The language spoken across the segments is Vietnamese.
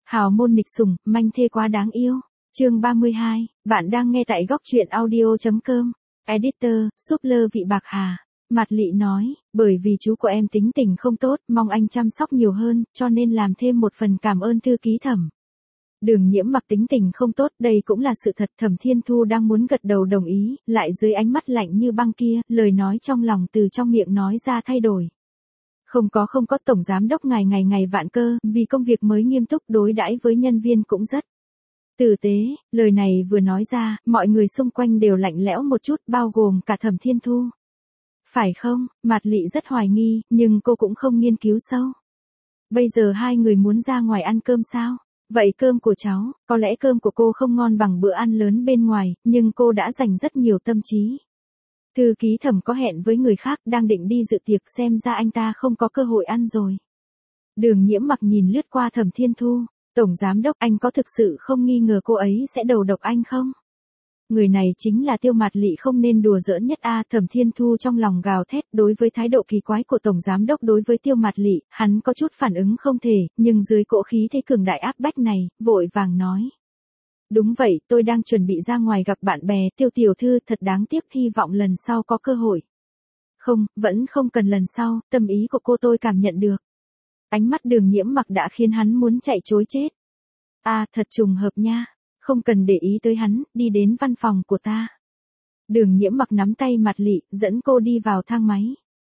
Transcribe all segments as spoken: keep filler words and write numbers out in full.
Hào môn nghịch sủng, manh thê quá đáng yêu. Chương ba mươi hai, bạn đang nghe tại góc truyện audio chấm com. Editor, súp lơ vị bạc hà. Mạt Lị nói, bởi vì chú của em tính tình không tốt, mong anh chăm sóc nhiều hơn, cho nên làm thêm một phần cảm ơn thư ký Thẩm. Đường Nhiễm mặc tính tình không tốt, đây cũng là sự thật. Thẩm Thiên Thu đang muốn gật đầu đồng ý, lại dưới ánh mắt lạnh như băng kia, lời nói trong lòng từ trong miệng nói ra thay đổi. Không có không có tổng giám đốc ngài ngày ngày vạn cơ, vì công việc mới nghiêm túc đối đãi với nhân viên cũng rất tử tế. Lời này vừa nói ra, mọi người xung quanh đều lạnh lẽo một chút, bao gồm cả Thẩm Thiên Thu. Phải không? Mạt Lị rất hoài nghi, nhưng cô cũng không nghiên cứu sâu. Bây giờ hai người muốn ra ngoài ăn cơm sao? Vậy cơm của cháu, có lẽ cơm của cô không ngon bằng bữa ăn lớn bên ngoài, nhưng cô đã dành rất nhiều tâm trí. Thư ký Thẩm có hẹn với người khác, đang định đi dự tiệc, xem ra anh ta không có cơ hội ăn rồi. Đường Nhiễm mặc nhìn lướt qua Thẩm Thiên Thu, tổng giám đốc, anh có thực sự không nghi ngờ cô ấy sẽ đầu độc anh không? Người này chính là Tiêu Mạt Lị, không nên đùa giỡn nhất a. Thẩm Thiên Thu trong lòng gào thét, đối với thái độ kỳ quái của tổng giám đốc đối với Tiêu Mạt Lị, hắn có chút phản ứng không thể, nhưng dưới cỗ khí thế cường đại áp bách này, vội vàng nói. Đúng vậy, tôi đang chuẩn bị ra ngoài gặp bạn bè, Tiêu tiểu thư, thật đáng tiếc, hy vọng lần sau có cơ hội. Không, vẫn không cần lần sau, tâm ý của cô tôi cảm nhận được. Ánh mắt Đường Nhiễm mặc đã khiến hắn muốn chạy trối chết. À, thật trùng hợp nha. Không cần để ý tới hắn, đi đến văn phòng của ta. Đường Nhiễm mặc nắm tay Mạt Lị, dẫn cô đi vào thang máy.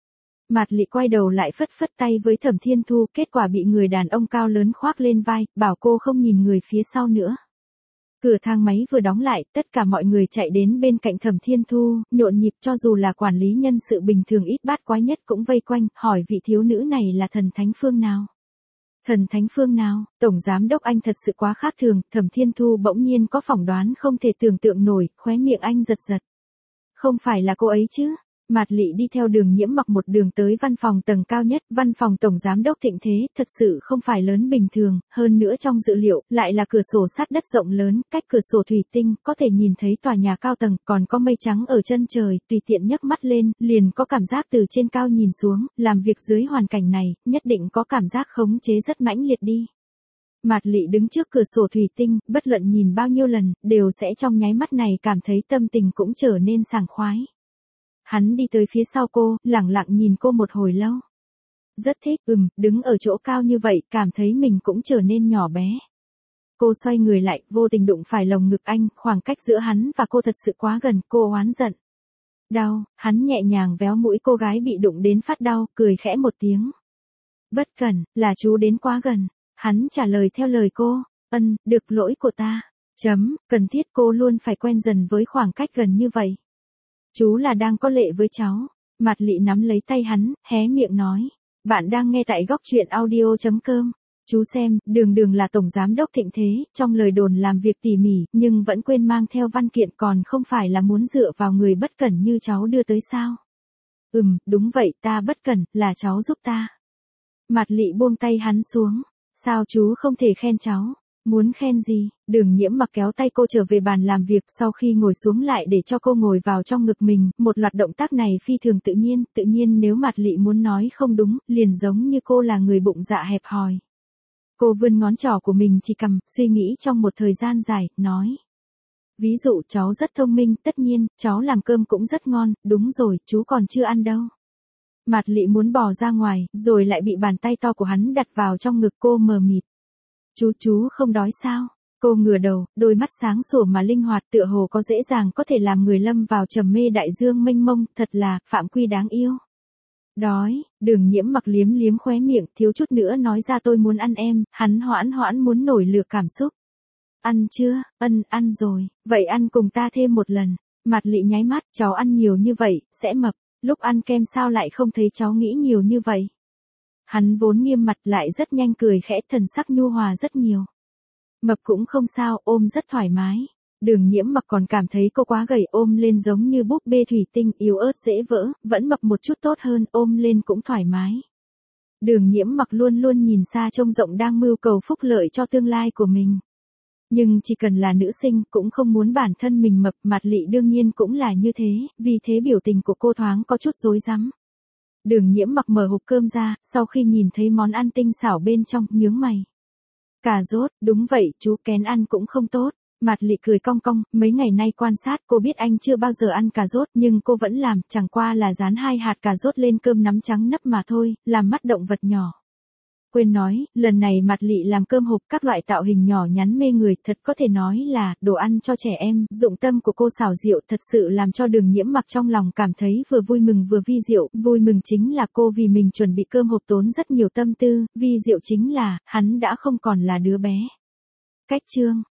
Mạt Lị quay đầu lại phất phất tay với Thẩm Thiên Thu, kết quả bị người đàn ông cao lớn khoác lên vai, bảo cô không nhìn người phía sau nữa. Cửa thang máy vừa đóng lại, tất cả mọi người chạy đến bên cạnh Thẩm Thiên Thu, nhộn nhịp, cho dù là quản lý nhân sự bình thường ít bát quái nhất cũng vây quanh, hỏi vị thiếu nữ này là thần thánh phương nào. Thần thánh phương nào? Tổng giám đốc, anh thật sự quá khác thường. Thẩm Thiên Thu bỗng nhiên có phỏng đoán không thể tưởng tượng nổi, khóe miệng anh giật giật. Không phải là cô ấy chứ? Mạt Lị đi theo Đường Nhiễm mặc một đường tới văn phòng tầng cao nhất, văn phòng tổng giám đốc Thịnh Thế, thật sự không phải lớn bình thường, hơn nữa trong dự liệu, lại là cửa sổ sát đất rộng lớn, cách cửa sổ thủy tinh, có thể nhìn thấy tòa nhà cao tầng, còn có mây trắng ở chân trời, tùy tiện nhấc mắt lên, liền có cảm giác từ trên cao nhìn xuống, làm việc dưới hoàn cảnh này, nhất định có cảm giác khống chế rất mãnh liệt đi. Mạt Lị đứng trước cửa sổ thủy tinh, bất luận nhìn bao nhiêu lần, đều sẽ trong nháy mắt này cảm thấy tâm tình cũng trở nên sảng khoái. Hắn đi tới phía sau cô, lẳng lặng nhìn cô một hồi lâu. Rất thích, ừm, đứng ở chỗ cao như vậy, cảm thấy mình cũng trở nên nhỏ bé. Cô xoay người lại, vô tình đụng phải lồng ngực anh, khoảng cách giữa hắn và cô thật sự quá gần, cô oán giận. Đau, hắn nhẹ nhàng véo mũi cô gái bị đụng đến phát đau, cười khẽ một tiếng. Bất cẩn, là chú đến quá gần. Hắn trả lời theo lời cô, ân, được, lỗi của ta. Chấm, cần thiết cô luôn phải quen dần với khoảng cách gần như vậy. Chú là đang có lệ với cháu. Mạt Lị nắm lấy tay hắn, hé miệng nói. Bạn đang nghe tại góc truyện audio chấm com. Chú xem, Đường Đường là tổng giám đốc Thịnh Thế, trong lời đồn làm việc tỉ mỉ, nhưng vẫn quên mang theo văn kiện, còn không phải là muốn dựa vào người bất cẩn như cháu đưa tới sao? Ừm, đúng vậy, ta bất cẩn, là cháu giúp ta. Mạt Lị buông tay hắn xuống. Sao chú không thể khen cháu? Muốn khen gì? Đường Nhiễm mặc kéo tay cô trở về bàn làm việc, sau khi ngồi xuống lại để cho cô ngồi vào trong ngực mình, một loạt động tác này phi thường tự nhiên, tự nhiên nếu Mạt Lị muốn nói không đúng, liền giống như cô là người bụng dạ hẹp hòi. Cô vươn ngón trỏ của mình chỉ cầm, suy nghĩ trong một thời gian dài, nói. Ví dụ cháu rất thông minh, tất nhiên, cháu làm cơm cũng rất ngon, đúng rồi, chú còn chưa ăn đâu. Mạt Lị muốn bỏ ra ngoài, rồi lại bị bàn tay to của hắn đặt vào trong ngực cô, mờ mịt. Chú chú không đói sao? Cô ngửa đầu, đôi mắt sáng sủa mà linh hoạt, tựa hồ có dễ dàng có thể làm người lâm vào trầm mê đại dương mênh mông, thật là phạm quy đáng yêu. Đói, Đường Nhiễm mặc liếm liếm khóe miệng, thiếu chút nữa nói ra tôi muốn ăn em, hắn hoãn hoãn muốn nổi lửa cảm xúc. Ăn chưa? Ân, ăn rồi, vậy ăn cùng ta thêm một lần. Mạt Lị nháy mắt, cháu ăn nhiều như vậy, sẽ mập. Lúc ăn kem sao lại không thấy cháu nghĩ nhiều như vậy? Hắn vốn nghiêm mặt lại rất nhanh cười khẽ, thần sắc nhu hòa rất nhiều. Mập cũng không sao, ôm rất thoải mái. Đường Nhiễm mặc còn cảm thấy cô quá gầy, ôm lên giống như búp bê thủy tinh, yếu ớt dễ vỡ, vẫn mập một chút tốt hơn, ôm lên cũng thoải mái. Đường Nhiễm mặc luôn luôn nhìn xa trông rộng, đang mưu cầu phúc lợi cho tương lai của mình. Nhưng chỉ cần là nữ sinh cũng không muốn bản thân mình mập, Mạt Lị đương nhiên cũng là như thế, vì thế biểu tình của cô thoáng có chút rối rắm. Đường Nhiễm mặc mở hộp cơm ra, sau khi nhìn thấy món ăn tinh xảo bên trong, nhướng mày. Cà rốt, đúng vậy, chú kén ăn cũng không tốt. Mạt Lị cười cong cong, mấy ngày nay quan sát cô biết anh chưa bao giờ ăn cà rốt nhưng cô vẫn làm, chẳng qua là dán hai hạt cà rốt lên cơm nắm trắng nấp mà thôi, làm mắt động vật nhỏ. Quên nói, lần này Mạt Lị làm cơm hộp các loại tạo hình nhỏ nhắn mê người, thật có thể nói là đồ ăn cho trẻ em. Dụng tâm của cô xảo diệu thật sự làm cho Đường Nhiễm Mặc trong lòng cảm thấy vừa vui mừng vừa vi diệu. Vui mừng chính là cô vì mình chuẩn bị cơm hộp tốn rất nhiều tâm tư, vi diệu chính là hắn đã không còn là đứa bé. Cách chương